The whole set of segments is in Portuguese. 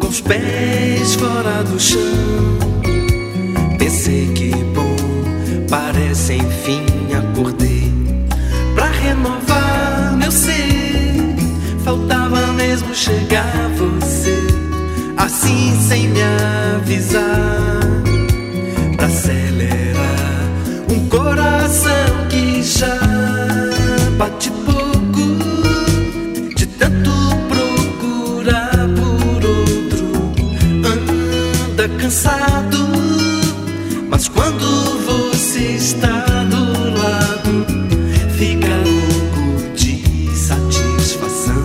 os pés fora do chão. Pensei que bom, parece enfim acordei. Pra renovar meu ser, faltava mesmo chegar você, assim sem me avisar. Pra acelerar um coração que já bate pouco, de tanto procurar por outro, anda cansado. Mas quando você está do lado, fica louco de satisfação.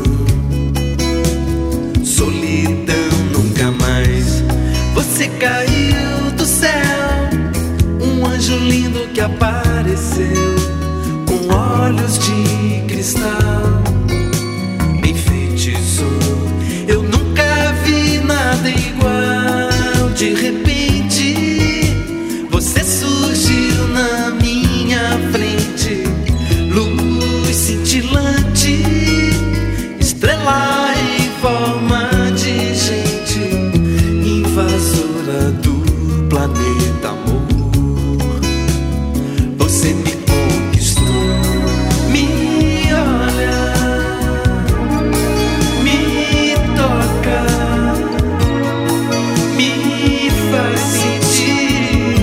Solidão nunca mais. Você caiu do céu, um anjo lindo que apareceu, com olhos de cristal, me enfeitiçou. Eu nunca vi nada igual. De repente você surgiu na minha frente, luz cintilante, estrela em forma de gente, invasora do planeta amor. Você me conquistou, me olha, me toca, me faz sentir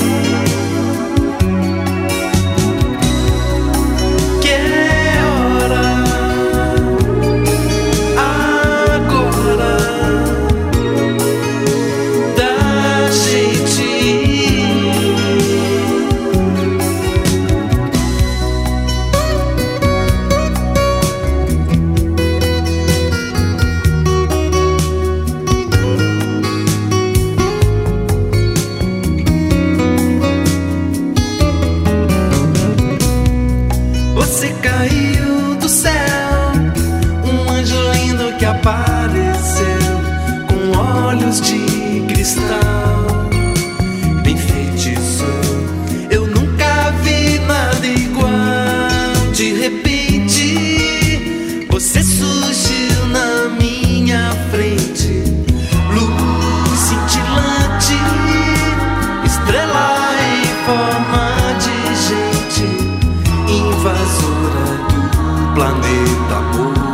que é hora agora da gente ir. Você caiu do céu, um anjo lindo que apareceu, com olhos de cristal, me enfeitiçou. Eu nunca vi nada igual. De repente você surgiu na minha frente, luz cintilante, estrela em forma de gente, invasora do planeta amor.